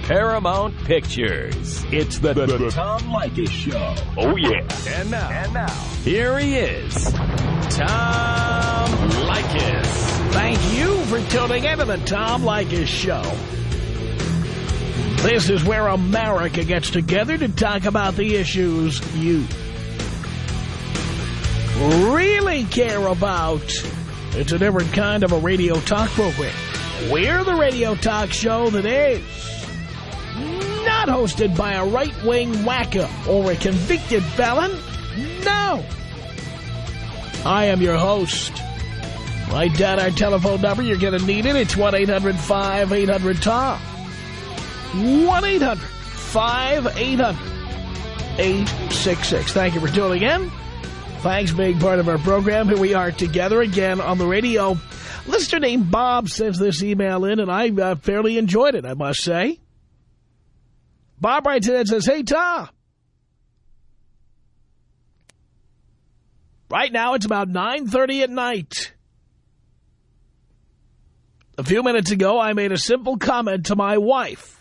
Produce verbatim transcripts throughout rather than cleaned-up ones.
Paramount Pictures. It's the, the, the Tom Leykis Show. Oh, yeah. And now, and now, here he is, Tom Leykis. Thank you for tuning into the Tom Leykis Show. This is where America gets together to talk about the issues you really care about. It's a different kind of a radio talk program. We're the radio talk show that is not hosted by a right-wing wacko or a convicted felon. No. I am your host. Write down our telephone number. You're going to need it. It's one eight hundred five eight hundred Tom. one eight hundred five eight hundred eight six six. Thank you for tuning in. Thanks for being part of our program. Here we are together again on the radio. Listener named Bob sends this email in, and I uh, fairly enjoyed it, I must say. Bob writes in and says, "Hey, Tom. Right now it's about nine thirty at night. A few minutes ago, I made a simple comment to my wife,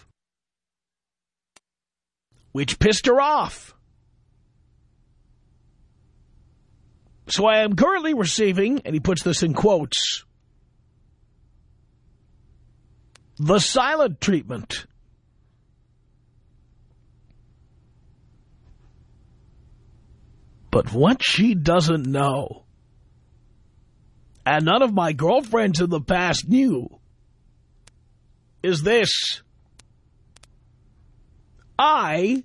which pissed her off. So I am currently receiving," and he puts this in quotes, "the silent treatment. But what she doesn't know, and none of my girlfriends in the past knew, is this. I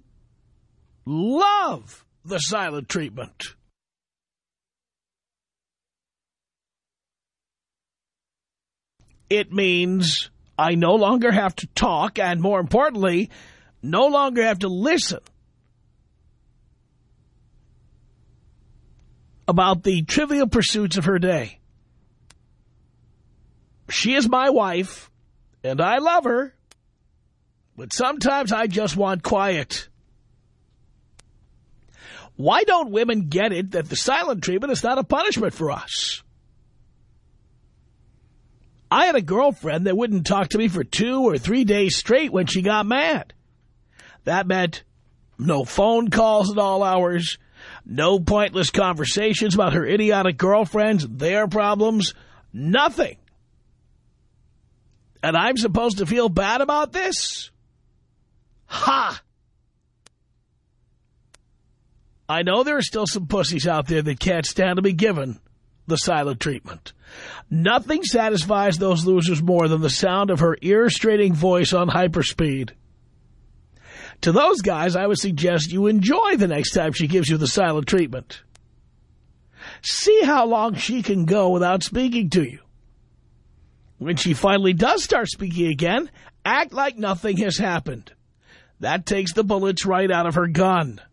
love the silent treatment. It means I no longer have to talk, and more importantly, no longer have to listen about the trivial pursuits of her day. She is my wife, and I love her, but sometimes I just want quiet. Why don't women get it that the silent treatment is not a punishment for us? I had a girlfriend that wouldn't talk to me for two or three days straight when she got mad. That meant no phone calls at all hours, no pointless conversations about her idiotic girlfriends, their problems, nothing. And I'm supposed to feel bad about this? Ha! I know there are still some pussies out there that can't stand to be given the silent treatment. Nothing satisfies those losers more than the sound of her ear-straining voice on hyperspeed. To those guys, I would suggest you enjoy the next time she gives you the silent treatment. See how long she can go without speaking to you. When she finally does start speaking again, act like nothing has happened. That takes the bullets right out of her gun.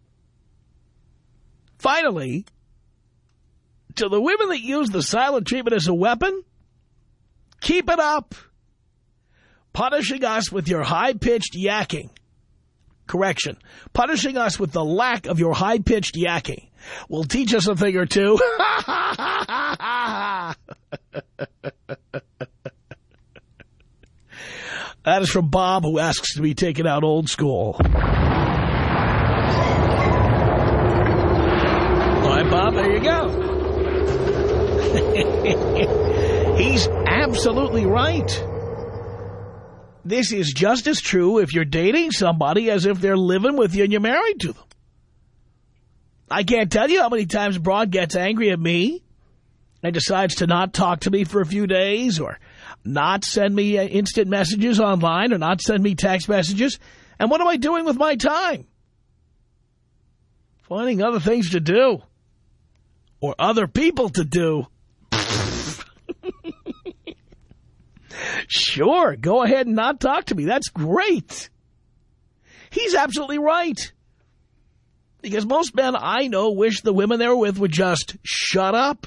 Finally, to the women that use the silent treatment as a weapon, keep it up. Punishing us with your high-pitched yakking. Correction. Punishing us with the lack of your high-pitched yakking will teach us a thing or two. That is from Bob, who asks to be taken out old school. All right, Bob, there you go. He's absolutely right. This is just as true if you're dating somebody as if they're living with you and you're married to them. I can't tell you how many times a broad gets angry at me and decides to not talk to me for a few days or not send me uh, instant messages online or not send me text messages. And what am I doing with my time? Finding other things to do or other people to do. Sure, go ahead and not talk to me. That's great. He's absolutely right. Because most men I know wish the women they were with would just shut up.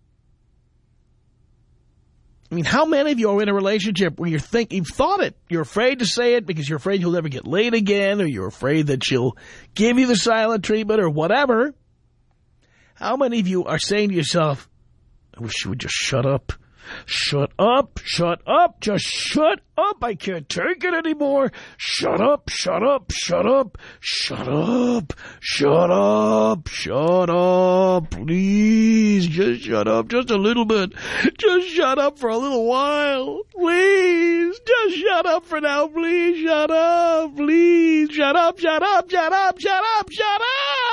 I mean, how many of you are in a relationship where you think you've thought it? You're afraid to say it because you're afraid you'll never get laid again, or you're afraid that she'll give you the silent treatment or whatever. How many of you are saying to yourself, I wish she would just shut up. Shut up, shut up, just shut up. I can't take it anymore. Shut up, shut up, shut up, shut up, shut up, shut up. Please, just shut up just a little bit. Just shut up for a little while. Please, just shut up for now. Please, shut up. Please, shut up, shut up, shut up, shut up, shut up.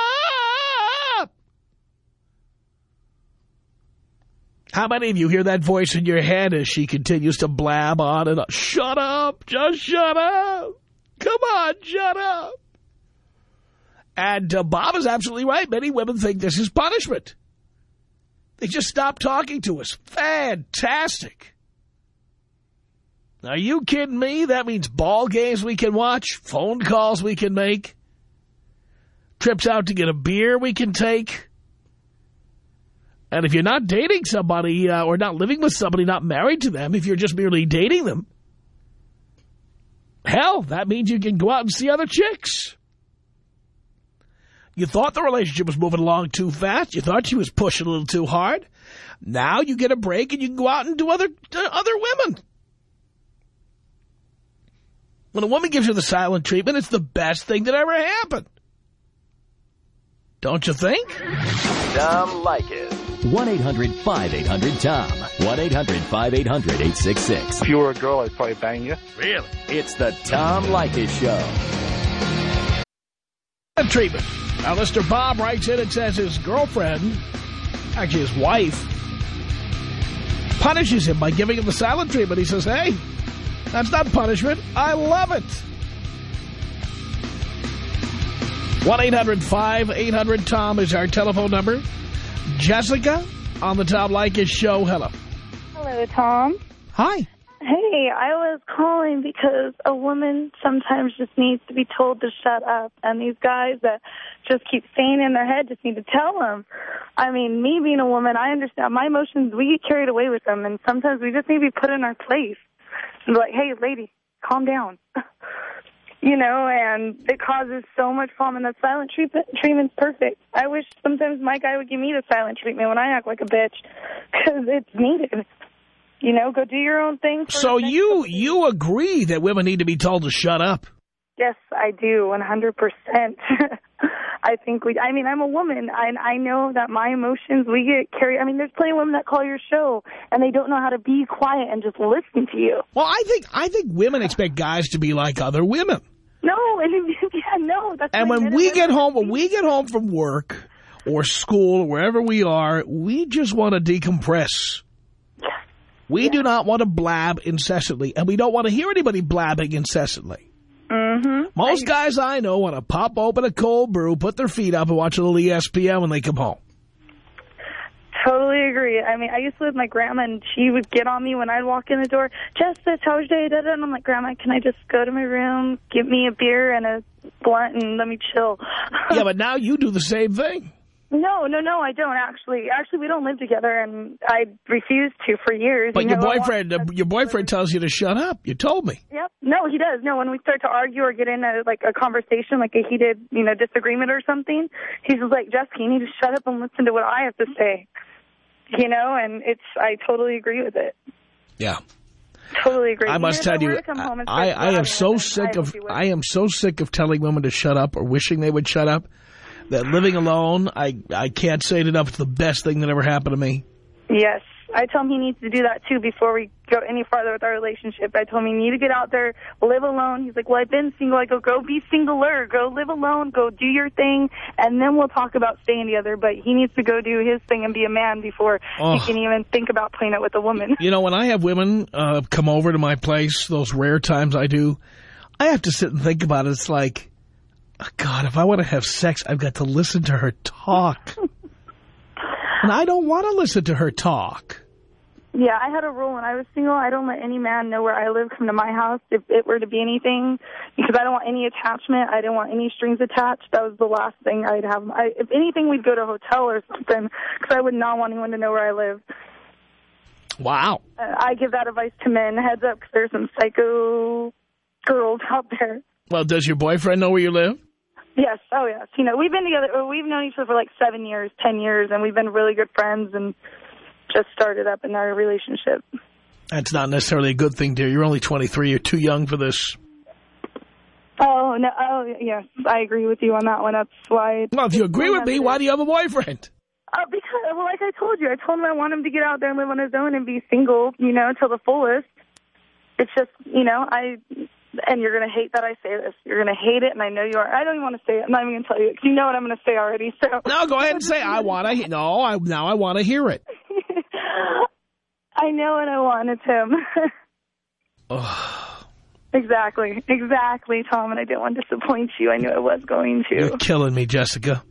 How many of you hear that voice in your head as she continues to blab on and on? Shut up. Just shut up. Come on, shut up. And uh, Bob is absolutely right. Many women think this is punishment. They just stop talking to us. Fantastic. Are you kidding me? That means ball games we can watch, phone calls we can make, trips out to get a beer we can take. And if you're not dating somebody uh, or not living with somebody, not married to them, if you're just merely dating them, hell, that means you can go out and see other chicks. You thought the relationship was moving along too fast. You thought she was pushing a little too hard. Now you get a break and you can go out and do other, uh, other women. When a woman gives you the silent treatment, it's the best thing that ever happened. Don't you think? Tom Leykis. one eight hundred five eight hundred Tom. one eight hundred five eight hundred eight six six. If you were a girl, I'd probably bang you. Really? It's the Tom Leykis Show. Treatment. Now, Mister Bob writes in and says his girlfriend, actually his wife, punishes him by giving him the silent treatment. He says, hey, that's not punishment. I love it. one eight hundred five eight hundred Tom is our telephone number. Jessica on the Tom Leykis Show. Hello. Hello, Tom. Hi. Hey, I was calling because a woman sometimes just needs to be told to shut up, and these guys that just keep saying in their head just need to tell them. I mean, me being a woman, I understand my emotions, we get carried away with them, and sometimes we just need to be put in our place. And be like, hey, lady, calm down. You know, and it causes so much problem, and that silent treatment, treatment's perfect. I wish sometimes my guy would give me the silent treatment when I act like a bitch, because it's needed. You know, go do your own thing. So you you agree that women need to be told to shut up? Yes, I do, one hundred percent. I think we, I mean, I'm a woman, and I know that my emotions, we get carried. I mean, there's plenty of women that call your show, and they don't know how to be quiet and just listen to you. Well, I think I think women expect guys to be like other women. No, and yeah, no. That's and when we get home, when we get home from work or school or wherever we are, we just want to decompress. Yes. We yes. do not want to blab incessantly, and we don't want to hear anybody blabbing incessantly. Mm-hmm. Most I, guys I know want to pop open a cold brew, put their feet up, and watch a little E S P N when they come home. Totally agree. I mean, I used to live with my grandma, and she would get on me when I'd walk in the door. Just this, how's your day? And I'm like, Grandma, can I just go to my room, get me a beer and a blunt, and let me chill? Yeah, but now you do the same thing. No, no, no, I don't actually. Actually, we don't live together, and I refused to for years. But you your know, boyfriend, uh, your boyfriend tells you to shut up. You told me. Yep. No, he does. No, when we start to argue or get in a, like a conversation, like a heated, you know, disagreement or something, he's just like, Jessica, you need to shut up and listen to what I have to say. You know, and it's, I totally agree with it. Yeah. Totally agree. I must tell you, I, I am so sick of, I am so sick of telling women to shut up or wishing they would shut up that living alone, I, I can't say it enough, it's the best thing that ever happened to me. Yes. I tell him he needs to do that, too, before we go any farther with our relationship. I told him, you need to get out there, live alone. He's like, well, I've been single. I go, go be singler. Go live alone. Go do your thing, and then we'll talk about staying together. But he needs to go do his thing and be a man before oh. he can even think about playing it with a woman. You know, when I have women uh, come over to my place, those rare times I do, I have to sit and think about it. It's like, oh, God, if I want to have sex, I've got to listen to her talk. And I don't want to listen to her talk. Yeah, I had a rule when I was single. I don't let any man know where I live come to my house if it were to be anything, because I don't want any attachment. I didn't want any strings attached. That was the last thing I'd have. I, if anything, we'd go to a hotel or something, because I would not want anyone to know where I live. Wow. Uh, I give that advice to men. Heads up, because there's some psycho girls out there. Well, does your boyfriend know where you live? Yes. Oh, yes. You know, we've been together. We've known each other for like seven years, ten years, and we've been really good friends. And just started up in our relationship. That's not necessarily a good thing, dear. You're only twenty-three. You're too young for this. Oh, no. Oh, yes. I agree with you on that one. That's why. Well, if you agree with me, why do you have a boyfriend? Uh, because, well, like I told you, I told him I want him to get out there and live on his own and be single, you know, till the fullest. It's just, you know, I, and you're going to hate that I say this. You're going to hate it, and I know you are. I don't even want to say it. I'm not even going to tell you, because you know what I'm going to say already. So No, go ahead and say, I want to, no, I, now I want to hear it. I know what I wanted, Tim. Oh. Exactly, exactly, Tom, and I didn't want to disappoint you. I knew I was going to. You're killing me, Jessica.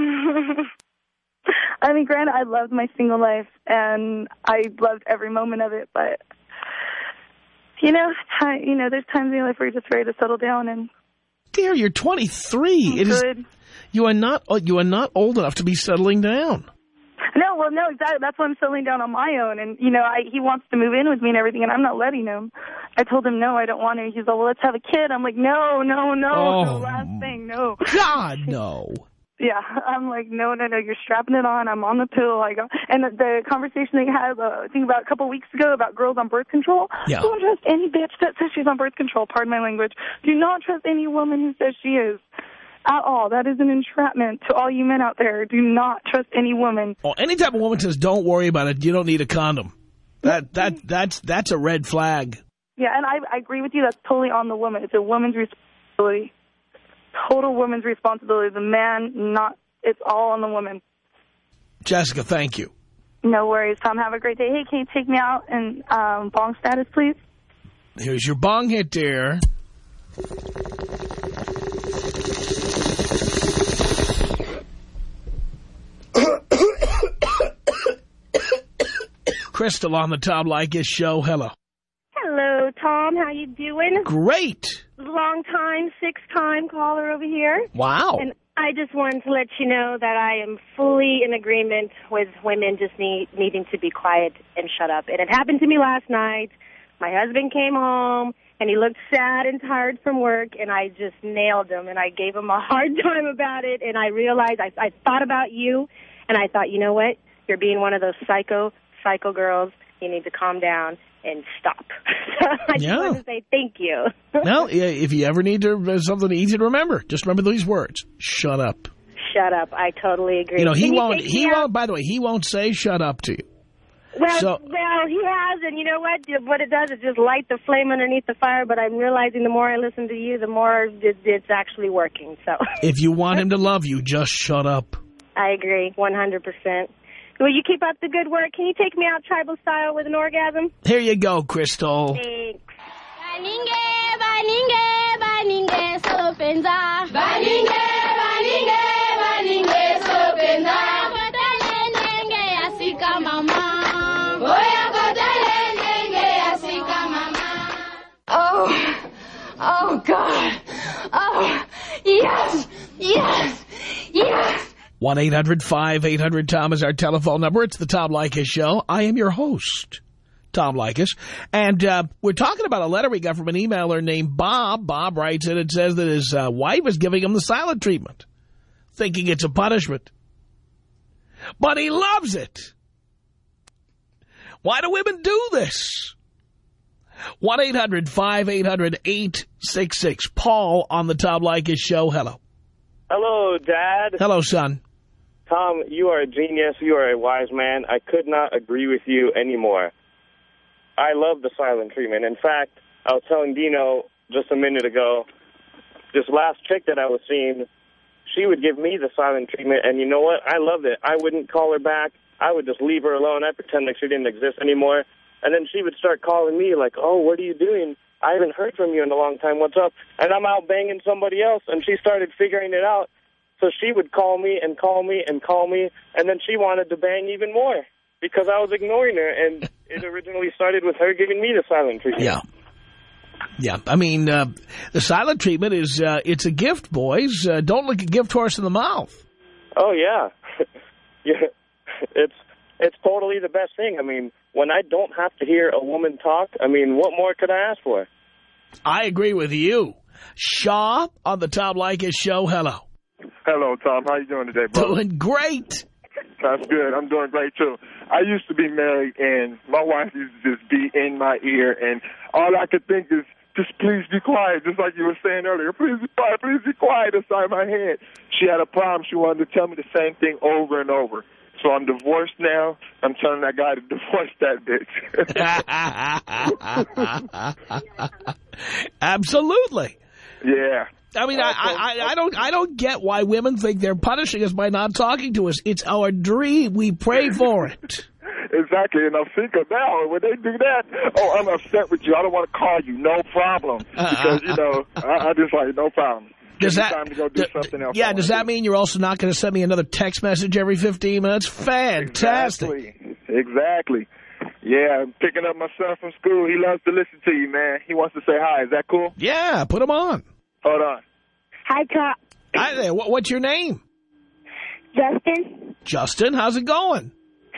I mean, granted, I loved my single life, and I loved every moment of it, but, you know, time, you know, there's times in your life where you're just ready to settle down. And dear, you're twenty-three. It is, you are not, you are not old enough to be settling down. No, well, no, exactly. That's why I'm settling down on my own. And, you know, I, he wants to move in with me and everything, and I'm not letting him. I told him, no, I don't want to. He's like, well, let's have a kid. I'm like, no, no, no, oh, no, last thing, no. God, no. Yeah, I'm like, no, no, no, you're strapping it on. I'm on the pill. I go, and the, the conversation they had, uh, I think about a couple of weeks ago about girls on birth control. Yeah. Don't trust any bitch that says she's on birth control. Pardon my language. Do not trust any woman who says she is. At all. That is an entrapment to all you men out there. Do not trust any woman. Well, any type of woman says, don't worry about it. You don't need a condom. That that that's that's a red flag. Yeah, and I, I agree with you. That's totally on the woman. It's a woman's responsibility. Total woman's responsibility. The man, not, it's all on the woman. Jessica, thank you. No worries, Tom. Have a great day. Hey, can you take me out and um, bong status, please? Here's your bong hit, dear. Crystal on the Tom Leykis show. Hello. Hello, Tom. How you doing? Great. Long time, six-time caller over here. Wow. And I just wanted to let you know that I am fully in agreement with women just need, needing to be quiet and shut up. And it happened to me last night. My husband came home, and he looked sad and tired from work, and I just nailed him, and I gave him a hard time about it, and I realized I, I thought about you, and I thought, you know what? You're being one of those psycho, psycho girls. You need to calm down and stop. So I just yeah. wanted to say thank you. Well, if you ever need to, something easy to remember, just remember these words. Shut up. Shut up. I totally agree. You know, he Can won't, you he won't, by the way, he won't say shut up to you. Well, so, well, he has, and you know what? What it does is just light the flame underneath the fire, but I'm realizing the more I listen to you, the more it, it's actually working. So, if you want him to love you, just shut up. I agree, one hundred percent. Will you keep up the good work? Can you take me out tribal style with an orgasm? Here you go, Crystal. Thanks. Baninge, baninge, baninge, sopenza. Baninge, baninge, baninge, sopenza. Kotale nenge asika mama. Boya kotale nenge asika mama. Oh, oh God. Oh, yes, yes, yes. one eight hundred five eight hundred Tom is our telephone number. It's the Tom Leykis Show. I am your host, Tom Leykis. And uh, we're talking about a letter we got from an emailer named Bob. Bob writes in and says that his uh, wife is giving him the silent treatment, thinking it's a punishment. But he loves it. Why do women do this? one eight hundred five eight hundred eight six six. Paul on the Tom Leykis Show. Hello. Hello, Dad. Hello, son. Tom, you are a genius. You are a wise man. I could not agree with you anymore. I love the silent treatment. In fact, I was telling Dino just a minute ago, this last chick that I was seeing, she would give me the silent treatment, and you know what? I loved it. I wouldn't call her back. I would just leave her alone. I'd pretend like she didn't exist anymore. And then she would start calling me like, oh, what are you doing? I haven't heard from you in a long time. What's up? And I'm out banging somebody else, and she started figuring it out. So she would call me and call me and call me, and then she wanted to bang even more because I was ignoring her, and it originally started with her giving me the silent treatment. Yeah. Yeah, I mean, uh, the silent treatment is, uh, it's a gift, boys. Uh, don't look a gift horse in the mouth. Oh, yeah. yeah. It's, it's totally the best thing. I mean, when I don't have to hear a woman talk, I mean, what more could I ask for? I agree with you. Shaw on the Tom Leykis Show. Hello. Hello, Tom. How you doing today, bro? Doing great. That's good. I'm doing great, too. I used to be married, and my wife used to just be in my ear, and all I could think is, just please be quiet, just like you were saying earlier. Please be quiet, please be quiet inside my head. She had a problem. She wanted to tell me the same thing over and over. So I'm divorced now. I'm telling that guy to divorce that bitch. Absolutely. Yeah. I mean, I, I, I don't I don't get why women think they're punishing us by not talking to us. It's our dream. We pray for it. Exactly, and I'm thinking now, when they do that, oh, I'm upset with you. I don't want to call you. No problem. Because, you know, I, I just like, no problem. Does Give me that, time to go do d something else. Yeah, does that mean you're also not going to send me another text message every fifteen minutes? Fantastic. Exactly. Exactly. Yeah, I'm picking up my son from school. He loves to listen to you, man. He wants to say hi. Is that cool? Yeah, put him on. Hold on. Hi, Tom. Hi there. What, what's your name? Justin. Justin, how's it going?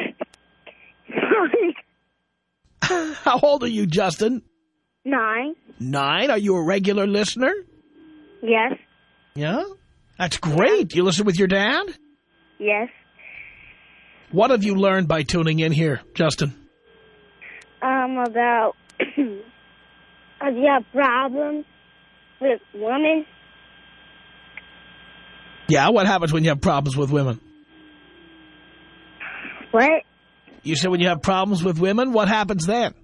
How old are you, Justin? Nine. Nine? Are you a regular listener? Yes. Yeah? That's great. You listen with your dad? Yes. What have you learned by tuning in here, Justin? Um, about if you have problems with women. Yeah, what happens when you have problems with women? What? You said when you have problems with women, what happens then?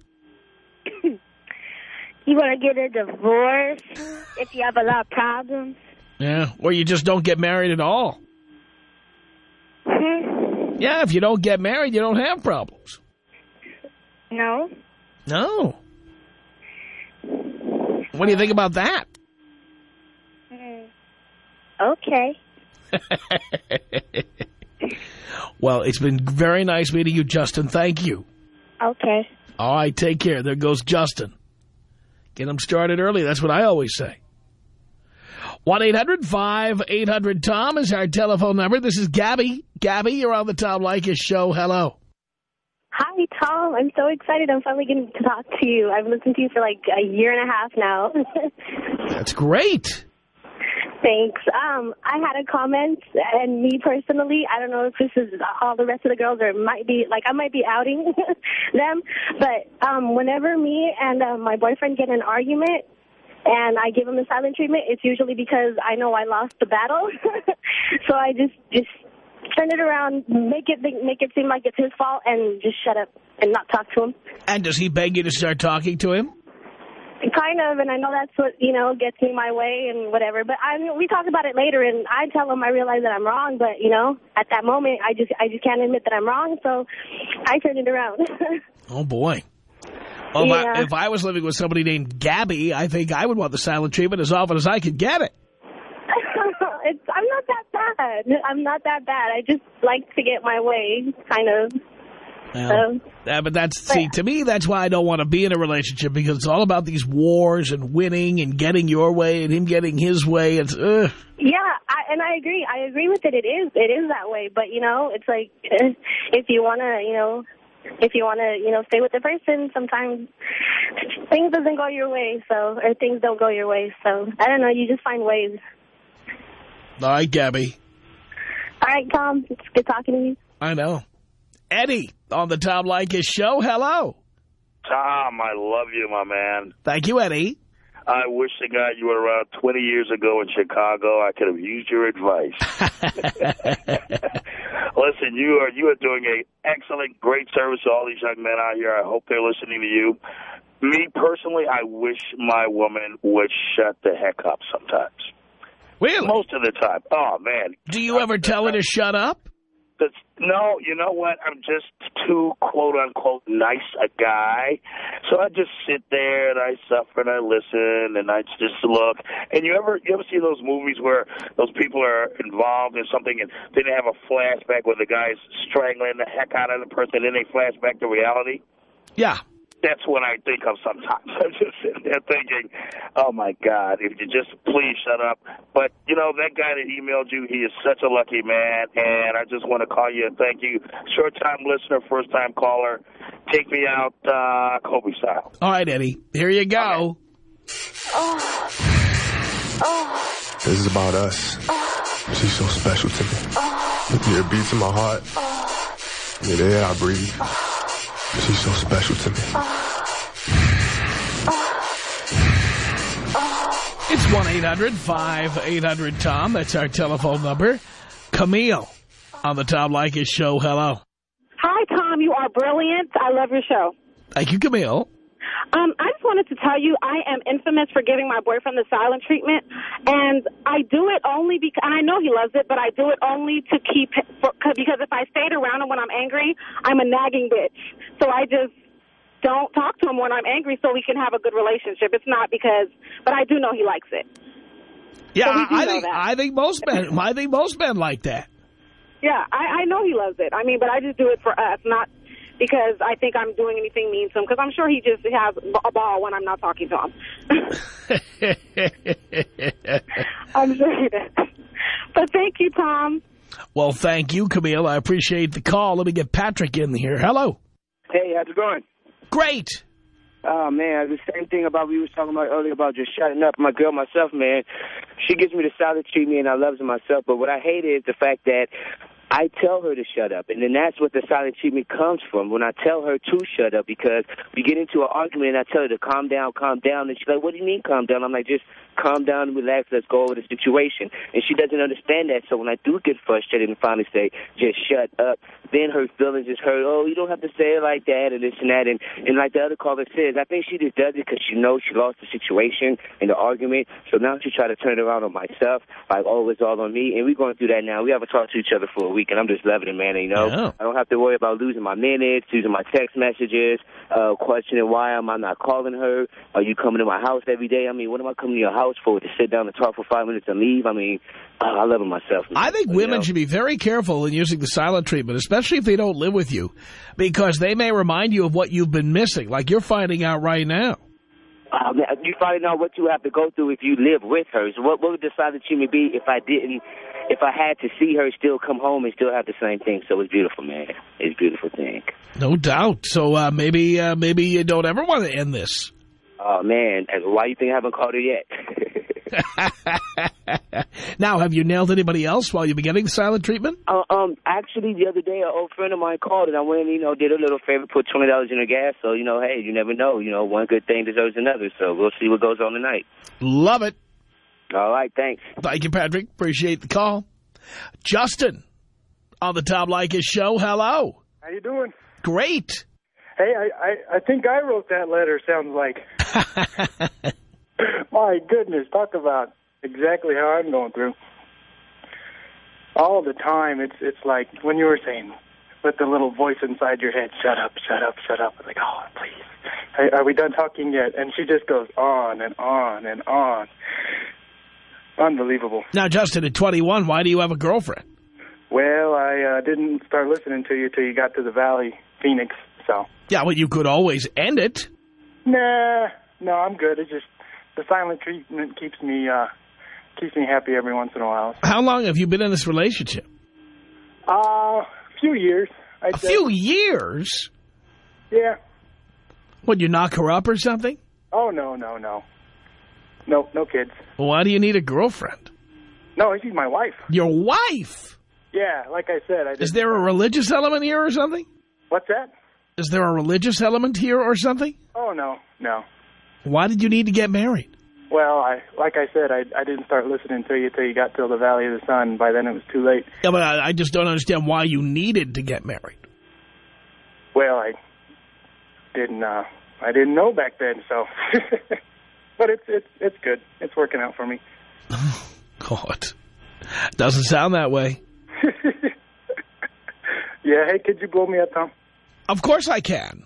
You want to get a divorce if you have a lot of problems. Yeah, or you just don't get married at all. Hmm? Yeah, if you don't get married, you don't have problems. No. No. What do you think about that? Mm. Okay. Well, it's been very nice meeting you, Justin. Thank you. Okay. All right, take care. There goes Justin. Get him started early. That's what I always say. one eight hundred five eight hundred Tom is our telephone number. This is Gabby. Gabby, you're on the Tom Leykis show. Hello. Hi, Tom. I'm so excited. I'm finally getting to talk to you. I've listened to you for like a year and a half now. That's great. Thanks. Um, I had a comment, and me personally, I don't know if this is all the rest of the girls, or it might be, like, I might be outing them, but um, whenever me and uh, my boyfriend get in an argument, and I give him the silent treatment, it's usually because I know I lost the battle. So I just, just turn it around, make it make it seem like it's his fault, and just shut up and not talk to him. And does he beg you to start talking to him? Kind of, and I know that's what, you know, gets me my way and whatever. But I mean, we talk about it later, and I tell him I realize that I'm wrong. But, you know, at that moment, I just I just can't admit that I'm wrong, so I turn it around. Oh, boy. Well, yeah. if, I, if I was living with somebody named Gabby, I think I would want the silent treatment as often as I could get it. it's, I'm not that bad. I'm not that bad. I just like to get my way, kind of. Well, Um, yeah, but that's, see, to me, that's why I don't want to be in a relationship, because it's all about these wars and winning and getting your way and him getting his way. It's, ugh. Yeah, I, and I agree. I agree with it. It is. It is that way. But, you know, it's like if you want to, you know, if you want to, you know, stay with the person, sometimes things doesn't go your way, so, or things don't go your way. So, I don't know. You just find ways. All right, Gabby. All right, Tom. It's good talking to you. I know. Eddie on the Tom Leykis show. Hello. Tom, I love you, my man. Thank you, Eddie. I wish to God you were around twenty years ago in Chicago. I could have used your advice. Listen, you are you are doing an excellent, great service to all these young men out here. I hope they're listening to you. Me, personally, I wish my woman would shut the heck up sometimes. Really? Most of the time. Oh, man. Do you ever tell her to shut up? That's, no, you know what? I'm just too, quote-unquote, nice a guy. So I just sit there and I suffer and I listen and I just look. And you ever you ever see those movies where those people are involved in something and then they have a flashback where the guy's strangling the heck out of the person and then they flash back to reality? Yeah. That's what I think of sometimes. I'm just sitting there thinking, oh, my God, if you just please shut up. But, you know, that guy that emailed you, he is such a lucky man, and I just want to call you and thank you. Short-time listener, first-time caller. Take me out uh, Kobe style. All right, Eddie. Here you go. Okay. Oh. Oh. This is about us. Oh. She's so special to me. Oh. Your beats in my heart. Oh. Yeah, the air I breathe. She's so special to me. It's one eight hundred five eight hundred Tom. That's our telephone number. Camille on the Tom Leykis show. Hello. Hi, Tom. You are brilliant. I love your show. Thank you, Camille. Um, I just wanted to tell you I am infamous for giving my boyfriend the silent treatment, and I do it only because, and I know he loves it, but I do it only to keep, for, because if I stayed around him when I'm angry, I'm a nagging bitch. So I just don't talk to him when I'm angry so we can have a good relationship. It's not because, but I do know he likes it. Yeah, so I think I think most men, I think most men like that. Yeah, I, I know he loves it. I mean, but I just do it for us, not because I think I'm doing anything mean to him, because I'm sure he just has a ball when I'm not talking to him. I'm sure he does. But thank you, Tom. Well, thank you, Camille. I appreciate the call. Let me get Patrick in here. Hello. Hey, how's it going? Great. Oh, man, the same thing about we were talking about earlier about just shutting up. My girl, myself, man, she gives me the silent treatment, and I love her myself. But what I hate is the fact that I tell her to shut up, and then that's what the silent treatment comes from, when I tell her to shut up, because we get into an argument, and I tell her to calm down, calm down, and she's like, what do you mean calm down? I'm like, just calm down and relax, let's go over the situation. And she doesn't understand that, so when I do get frustrated and finally say, just shut up, then her feelings is hurt. Oh, you don't have to say it like that, and this and that, and, and like the other caller says, I think she just does it because she knows she lost the situation in the argument, so now she try to turn it around on myself, like, oh, it's all on me, and we're going through that now. We haven't talked to each other for a week, and I'm just loving it, man, and, you know, yeah. I don't have to worry about losing my minutes, losing my text messages, uh, questioning why am I not calling her, are you coming to my house every day? I mean, what am I coming to your house for, to sit down and talk for five minutes and leave? I mean, uh, I love it myself. Man. I think but, women you know, should be very careful in using the silent treatment, especially if they don't live with you, because they may remind you of what you've been missing, like you're finding out right now. Uh, you finding out what you have to go through if you live with her. So what, what would the silent treatment be if I didn't, if I had to see her still come home and still have the same thing? So it's beautiful, man. It's a beautiful thing. No doubt. So uh, maybe uh, maybe you don't ever want to end this. Oh, man. Why do you think I haven't called her yet? Now, have you nailed anybody else while you've been getting the silent treatment? Uh, um, actually, the other day, an old friend of mine called, and I went and, you know, did a little favor, put twenty dollars in her gas. So, you know, hey, you never know. You know, one good thing deserves another. So we'll see what goes on tonight. Love it. All right, thanks. Thank you, Patrick. Appreciate the call. Justin on the Tom Leykis show. Hello. How you doing? Great. Hey, I, I, I think I wrote that letter, sounds like. My goodness, talk about exactly how I'm going through. All the time, it's it's like when you were saying, with the little voice inside your head, shut up, shut up, shut up. I'm like, oh, please, are we done talking yet? And she just goes on and on and on. Unbelievable. Now, Justin, at twenty-one, why do you have a girlfriend? Well, I uh, didn't start listening to you till you got to the Valley, Phoenix, so. Yeah, well, you could always end it. Nah, no, I'm good. It's just the silent treatment keeps me uh, keeps me happy every once in a while. So. How long have you been in this relationship? Uh, a few years. I'd a say. few years? Yeah. Would you knock her up or something? Oh, no, no, no. No, no kids. Well, why do you need a girlfriend? No, she's my wife. Your wife? Yeah, like I said. I Is there a religious element here or something? What's that? Is there a religious element here or something? Oh, no, no. Why did you need to get married? Well, I like I said, I, I didn't start listening to you till you got to the Valley of the Sun. By then it was too late. Yeah, but I, I just don't understand why you needed to get married. Well, I didn't uh, I didn't know back then, so... But it's it's it's good. It's working out for me. Oh, God. Doesn't sound that way. Yeah, hey, could you blow me up, Tom? Of course I can.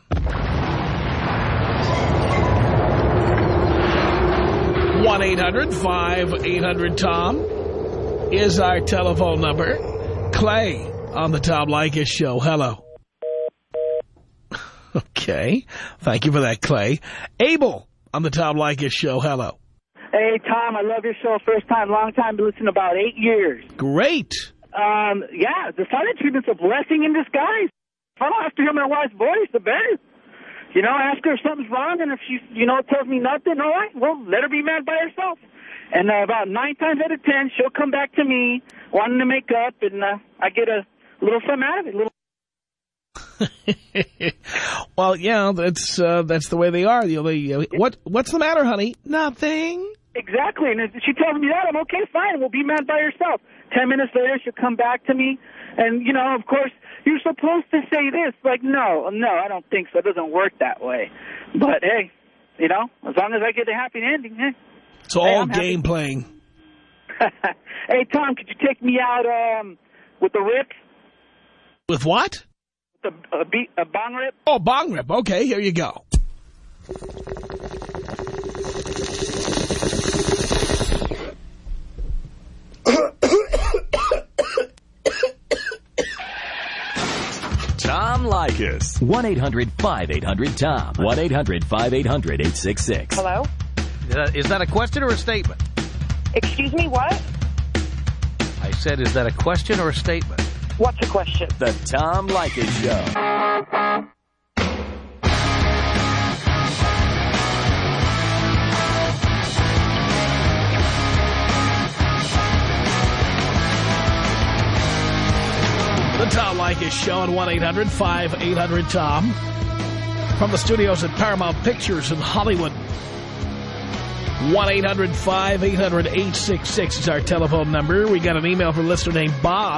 one eight hundred five eight hundred Tom is our telephone number. Clay on the Tom Leykis show. Hello. Okay. Thank you for that, Clay. Abel on the Tom Leykis show. Hello. Hey, Tom, I love your show. First time, long time, been listening about eight years. Great. Um, yeah, the silent treatment's a blessing in disguise. If I don't have to hear my wife's voice, the better. You know, ask her if something's wrong, and if she, you know, tells me nothing, all right, well, let her be mad by herself. And uh, about nine times out of ten, she'll come back to me wanting to make up, and uh, I get a little something out of it, a little Well, yeah, that's uh, that's the way they are. You know, they, uh, what what's the matter, honey? Nothing. Exactly. And if she tells me that, I'm okay, fine. We'll be mad by yourself. Ten minutes later, she'll come back to me. And, you know, of course, you're supposed to say this. Like, no, no, I don't think so. It doesn't work that way. But, hey, you know, as long as I get a happy ending, hey. It's all hey, game happy. Playing. Hey, Tom, could you take me out um, with the rip? With what? With a, a, beat, a bong rip? Oh, bong rip. Okay, here you go. Tom Leykis. one eight hundred five eight hundred Tom. one eight hundred five eight hundred eight six six. Hello? Is that a question or a statement? Excuse me, what? I said, is that a question or a statement? What's a question? The Tom Leykis Show. The Tom Leykis Show at one eight hundred five eight hundred Tom. From the studios at Paramount Pictures in Hollywood. one eight hundred five eight hundred eight six six is our telephone number. We got an email from a listener named Bob,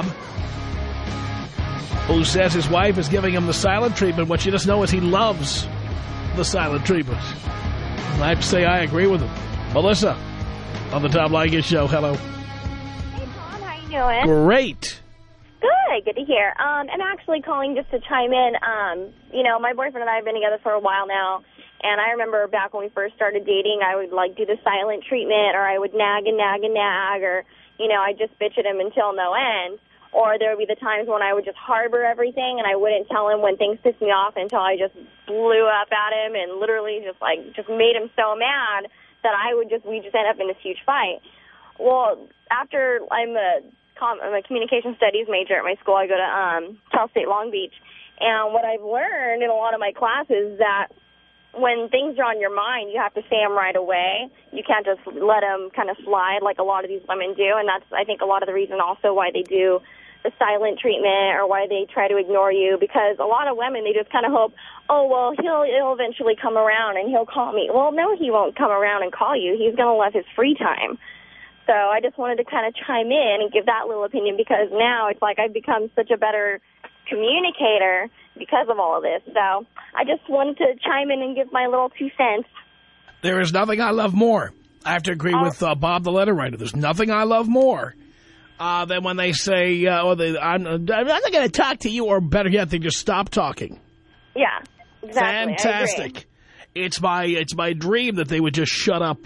who says his wife is giving him the silent treatment. What she doesn't know is he loves the silent treatment. And I have to say I agree with him. Melissa, on the Tom Leykis Show. Hello. Hey, Tom. How you doing? Great. Good. Good to hear. Um, I'm actually calling just to chime in. Um, you know, my boyfriend and I have been together for a while now. And I remember back when we first started dating, I would, like, do the silent treatment, or I would nag and nag and nag, or, you know, I'd just bitch at him until no end. Or there would be the times when I would just harbor everything, and I wouldn't tell him when things pissed me off until I just blew up at him and literally just, like, just made him so mad that I would just, we just end up in this huge fight. Well, after I'm a, I'm a communication studies major at my school, I go to um, Cal State Long Beach, and what I've learned in a lot of my classes is that when things are on your mind, you have to say them right away. You can't just let them kind of slide like a lot of these women do, and that's, I think, a lot of the reason also why they do the silent treatment or why they try to ignore you, because a lot of women, they just kind of hope, oh, well, he'll, he'll eventually come around and he'll call me. Well, no, he won't come around and call you. He's going to love his free time. So I just wanted to kind of chime in and give that little opinion, because now it's like I've become such a better communicator because of all of this. So I just wanted to chime in and give my little two cents. There is nothing I love more. I have to agree oh. with uh, Bob, the letter writer. There's nothing I love more uh, than when they say, uh, or they, I'm, I'm not going to talk to you, or better yet, they just stop talking. Yeah, exactly. Fantastic. It's my, it's my dream that they would just shut up.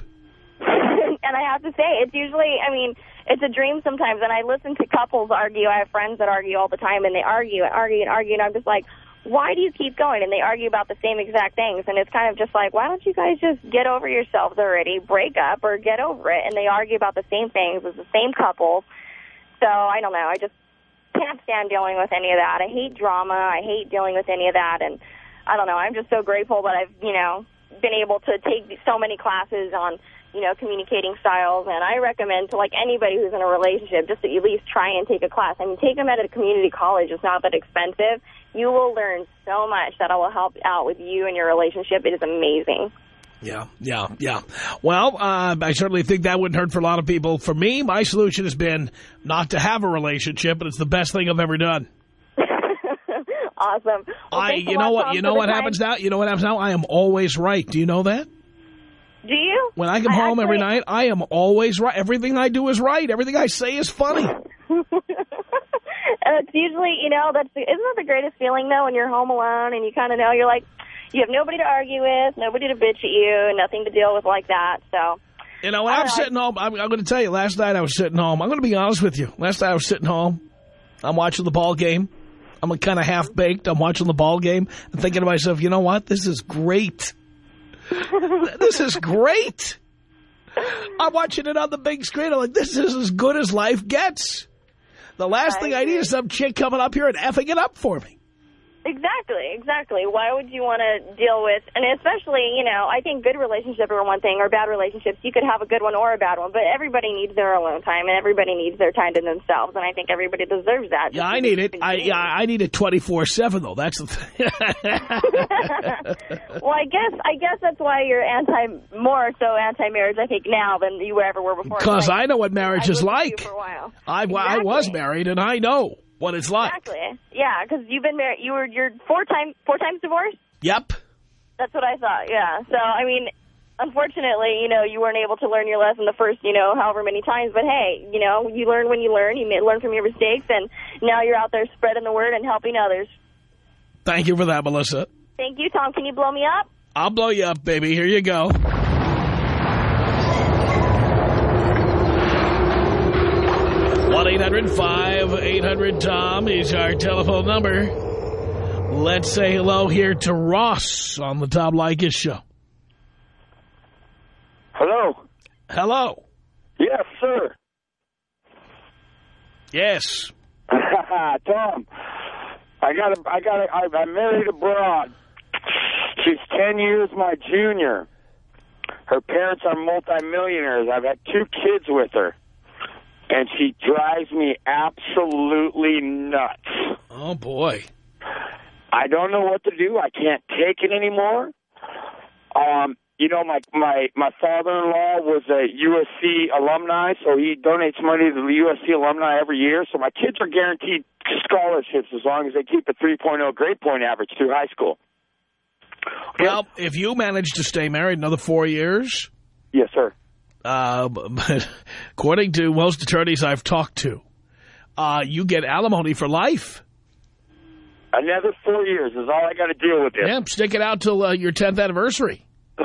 And I have to say, it's usually, I mean, it's a dream sometimes. And I listen to couples argue. I have friends that argue all the time, and they argue and argue and argue. And I'm just like, why do you keep going? And they argue about the same exact things. And it's kind of just like, why don't you guys just get over yourselves already, break up, or get over it? And they argue about the same things. It's the same couples. So I don't know. I just can't stand dealing with any of that. I hate drama. I hate dealing with any of that. And I don't know. I'm just so grateful that I've, you know, been able to take so many classes on, you know, communicating styles, and I recommend to, like, anybody who's in a relationship just to at least try and take a class. I mean, take them at a community college. It's not that expensive. You will learn so much that will help out with you and your relationship. It is amazing. Yeah, yeah, yeah. Well, uh, I certainly think that wouldn't hurt for a lot of people. For me, my solution has been not to have a relationship, but it's the best thing I've ever done. Awesome. Well, I, you know what, you know what happens now? You know what happens now? I am always right. Do you know that? Do you? When I come I home actually... every night, I am always right. Everything I do is right. Everything I say is funny. It's usually, you know, that's isn't that the greatest feeling, though, when you're home alone and you kind of know you're like, you have nobody to argue with, nobody to bitch at you, nothing to deal with like that. So, you know, when I'm know, sitting I... home, I'm, I'm going to tell you, last night I was sitting home. I'm going to be honest with you. Last night I was sitting home. I'm watching the ball game. I'm kind of half-baked. I'm watching the ball game and thinking to myself, you know what? This is great. This is great. I'm watching it on the big screen. I'm like, this is as good as life gets. The last I thing agree. I need is some chick coming up here and effing it up for me. Exactly, exactly. Why would you want to deal with, and especially, you know, I think good relationships are one thing, or bad relationships, you could have a good one or a bad one, but everybody needs their alone time, and everybody needs their time to themselves, and I think everybody deserves that. Yeah, I need it. I, yeah, I need it twenty-four seven, though. That's the thing. Well, I guess I guess that's why you're anti, more so anti-marriage, I think, now than you ever were before. Because I, I know what marriage I is like. For a while. I, exactly. I was married, and I know what it's like. Exactly. Yeah, because you've been married. You were you're four times four times divorced. Yep. That's what I thought. Yeah. So I mean, unfortunately, you know, you weren't able to learn your lesson the first, you know, however many times. But hey, you know, you learn when you learn. You may learn from your mistakes, and now you're out there spreading the word and helping others. Thank you for that, Melissa. Thank you, Tom. Can you blow me up? I'll blow you up, baby. Here you go. one eight hundred five eight hundred Tom is our telephone number. Let's say hello here to Ross on the Tom Leykis Show. Hello. Hello. Yes, sir. Yes. Tom, I got a, I got a, I, I married a broad. She's ten years my junior. Her parents are multimillionaires. I've had two kids with her. And she drives me absolutely nuts. Oh, boy. I don't know what to do. I can't take it anymore. Um, you know, my, my, my father-in-law was a U S C alumni, so he donates money to the U S C alumni every year. So my kids are guaranteed scholarships as long as they keep a three point oh grade point average through high school. Well, if you manage to stay married another four years... Yes, sir. Uh, but according to most attorneys I've talked to, uh, you get alimony for life. Another four years is all I got to deal with this. Yeah, stick it out till uh, your tenth anniversary.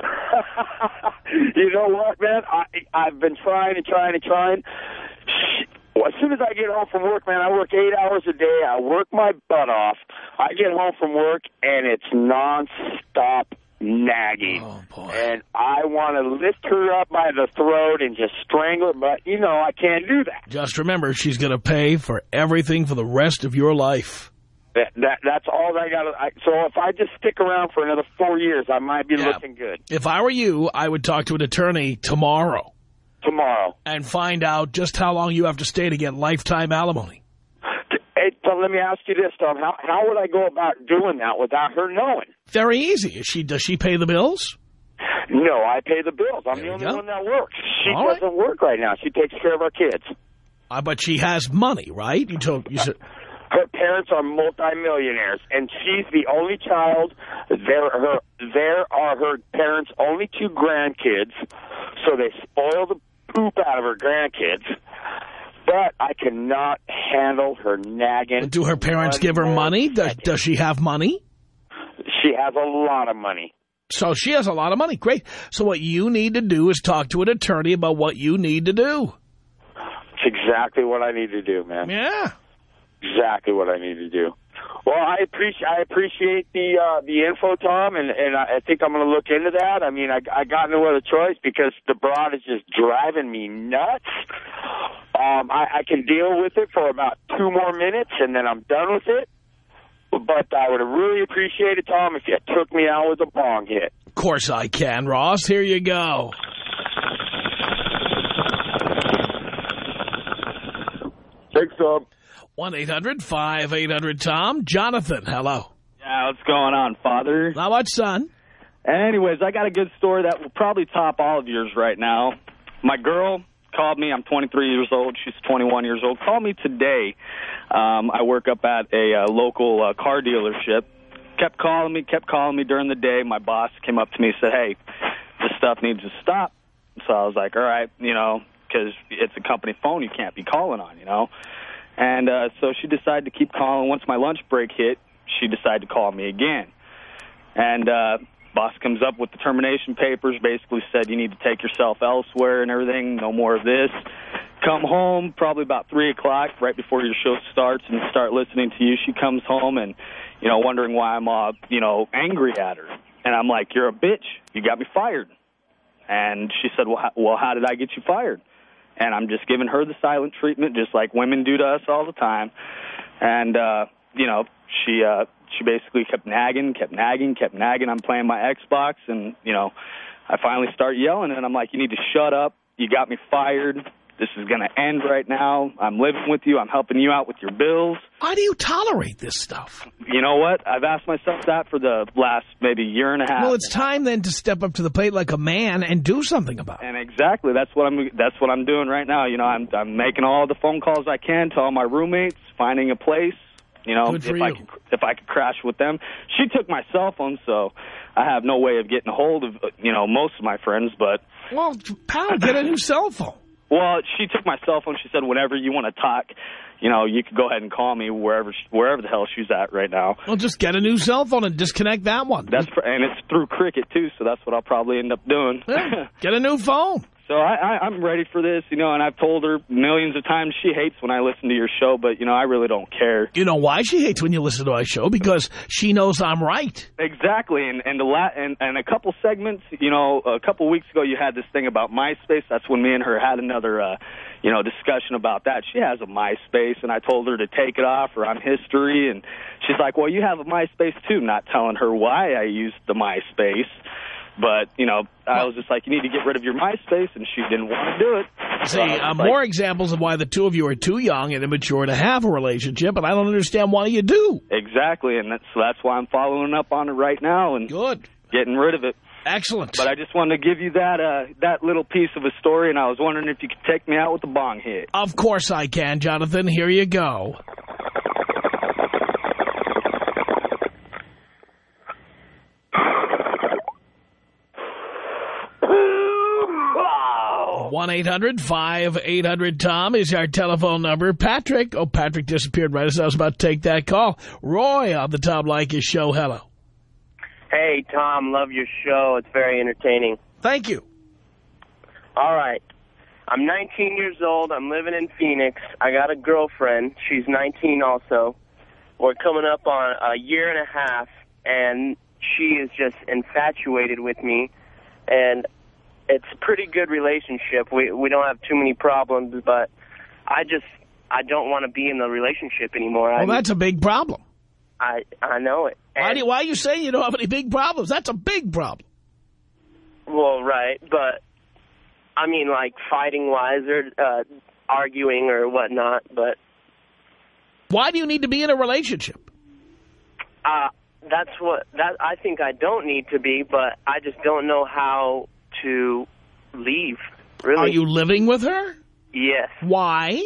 You know what, man? I, I've been trying and trying and trying. Well, as soon as I get home from work, man, I work eight hours a day. I work my butt off. I get home from work, and it's nonstop nagging. Oh, boy. And I want to lift her up by the throat and just strangle her, but, you know, I can't do that. Just remember, she's going to pay for everything for the rest of your life. That, that That's all I got to... So if I just stick around for another four years, I might be yeah. looking good. If I were you, I would talk to an attorney tomorrow. Tomorrow. And find out just how long you have to stay to get lifetime alimony. Hey, Tom, let me ask you this, Tom. How, how would I go about doing that without her knowing? Very easy. Is she, does she pay the bills? No, I pay the bills. I'm there the only go. one that works. She All doesn't right. work right now. She takes care of our kids. Uh, but she has money, right? You told you said her parents are multimillionaires, and she's the only child. There, her, there are her parents' only two grandkids, so they spoil the poop out of her grandkids. But I cannot handle her nagging. Do her parents give her money? Does, does she have money? She has a lot of money. So she has a lot of money. Great. So what you need to do is talk to an attorney about what you need to do. It's exactly what I need to do, man. Yeah. Exactly what I need to do. Well, I appreciate I appreciate the uh, the info, Tom, and, and I think I'm going to look into that. I mean, I, I got no other choice because the broad is just driving me nuts. Um, I, I can deal with it for about two more minutes, and then I'm done with it. But I would have really appreciated, Tom, if you took me out with a bong hit. Of course I can, Ross. Here you go. Thanks, Tom. one eight hundred five eight hundred Tom. Jonathan, hello. Yeah, what's going on, Father? Not much, son. Anyways, I got a good story that will probably top all of yours right now. My girl called me. I'm twenty-three years old. She's twenty-one years old. Called me today. Um, I work up at a uh, local uh, car dealership. Kept calling me, kept calling me during the day. My boss came up to me and said, hey, this stuff needs to stop. So I was like, all right, you know, because it's a company phone you can't be calling on, you know. And uh, so she decided to keep calling. Once my lunch break hit, she decided to call me again. And uh, boss comes up with the termination papers, basically said you need to take yourself elsewhere and everything, no more of this. Come home probably about three o'clock, right before your show starts, and start listening to you. She comes home and, you know, wondering why I'm, uh, you know, angry at her. And I'm like, you're a bitch. You got me fired. And she said, well, how, well, how did I get you fired? And I'm just giving her the silent treatment, just like women do to us all the time. And, uh, you know, she uh, she basically kept nagging, kept nagging, kept nagging. I'm playing my Xbox, and, you know, I finally start yelling, and I'm like, you need to shut up. You got me fired. This is going to end right now. I'm living with you. I'm helping you out with your bills. Why do you tolerate this stuff? You know what? I've asked myself that for the last maybe year and a half. Well, it's time then to step up to the plate like a man and do something about it. And exactly, that's what I'm. That's what I'm doing right now. You know, I'm I'm making all the phone calls I can to all my roommates, finding a place. You know, if I could, if I could crash with them. She took my cell phone, so I have no way of getting a hold of you know most of my friends. But well, pal, get a new cell phone. Well, she took my cell phone. She said, whenever you want to talk, you know, you could go ahead and call me wherever wherever the hell she's at right now. Well, just get a new cell phone and disconnect that one. That's And it's through Cricket, too, so that's what I'll probably end up doing. Yeah, get a new phone. So I, I, I'm ready for this, you know, and I've told her millions of times she hates when I listen to your show, but, you know, I really don't care. You know why she hates when you listen to our show? Because she knows I'm right. Exactly, and and, the la and and a couple segments, you know, a couple weeks ago you had this thing about MySpace. That's when me and her had another, uh, you know, discussion about that. She has a MySpace, and I told her to take it off or on history, and she's like, well, you have a MySpace too, not telling her why I used the MySpace. But, you know, I was just like, you need to get rid of your MySpace, and she didn't want to do it. See, uh, like, more examples of why the two of you are too young and immature to have a relationship, and I don't understand why you do. Exactly, and that's, so that's why I'm following up on it right now and Good. getting rid of it. Excellent. But I just wanted to give you that uh, that little piece of a story, and I was wondering if you could take me out with a bong hit. Of course I can, Jonathan. Here you go. one eight hundred five eight hundred Tom is our telephone number. Patrick. Oh, Patrick disappeared right as I was about to take that call. Roy on the Tom Leykis show. Hello. Hey, Tom. Love your show. It's very entertaining. Thank you. All right. I'm nineteen years old. I'm living in Phoenix. I got a girlfriend. She's nineteen also. We're coming up on a year and a half, and she is just infatuated with me. And it's a pretty good relationship. We we don't have too many problems, but I just I don't want to be in the relationship anymore. Well, I, that's a big problem. I I know it. Why, do you, why are you saying you don't have any big problems? That's a big problem. Well, right, but I mean, like fighting-wise or uh, arguing or whatnot. But why do you need to be in a relationship? Uh, that's what that I think I don't need to be, but I just don't know how to leave, really. Are you living with her? Yes. Why?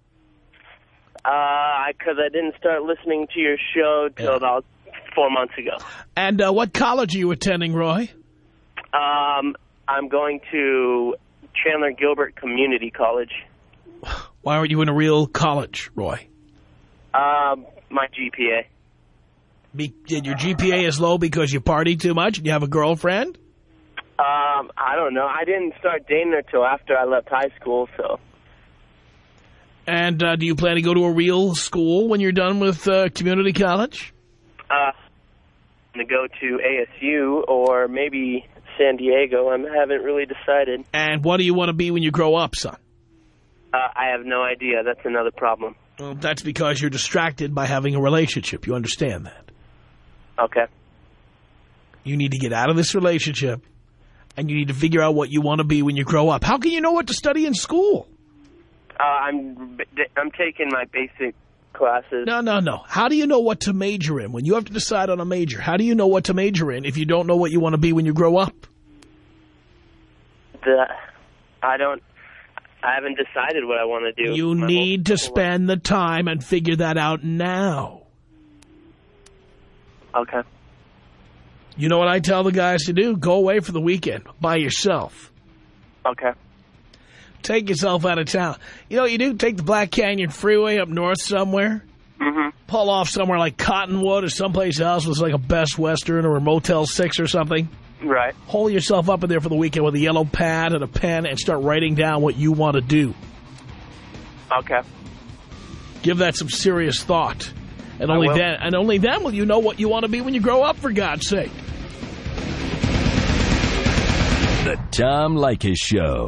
Uh, because I, I didn't start listening to your show till yeah. about four months ago. And uh, what college are you attending, Roy? Um, I'm going to Chandler Gilbert Community College. Why aren't you in a real college, Roy? Um, my G P A. Be, your G P A is low because you party too much and you have a girlfriend? Um, I don't know. I didn't start dating her till after I left high school, so. And uh, do you plan to go to a real school when you're done with uh, community college? Uh, I'm going to go to A S U or maybe San Diego. I haven't really decided. And what do you want to be when you grow up, son? Uh, I have no idea. That's another problem. Well, that's because you're distracted by having a relationship. You understand that? Okay. You need to get out of this relationship. And you need to figure out what you want to be when you grow up. How can you know what to study in school? Uh, I'm I'm taking my basic classes. No, no, no. How do you know what to major in? When you have to decide on a major, how do you know what to major in if you don't know what you want to be when you grow up? The, I don't... I haven't decided what I want to do. You need to spend the time and figure that out now. Okay. You know what I tell the guys to do? Go away for the weekend by yourself. Okay. Take yourself out of town. You know what you do? Take the Black Canyon Freeway up north somewhere. Mm-hmm. Pull off somewhere like Cottonwood or someplace else with like a Best Western or a Motel six or something. Right. Hole yourself up in there for the weekend with a yellow pad and a pen and start writing down what you want to do. Okay. Give that some serious thought. And I only will. then and only then will you know what you want to be when you grow up, for God's sake. The Tom Leykis Show.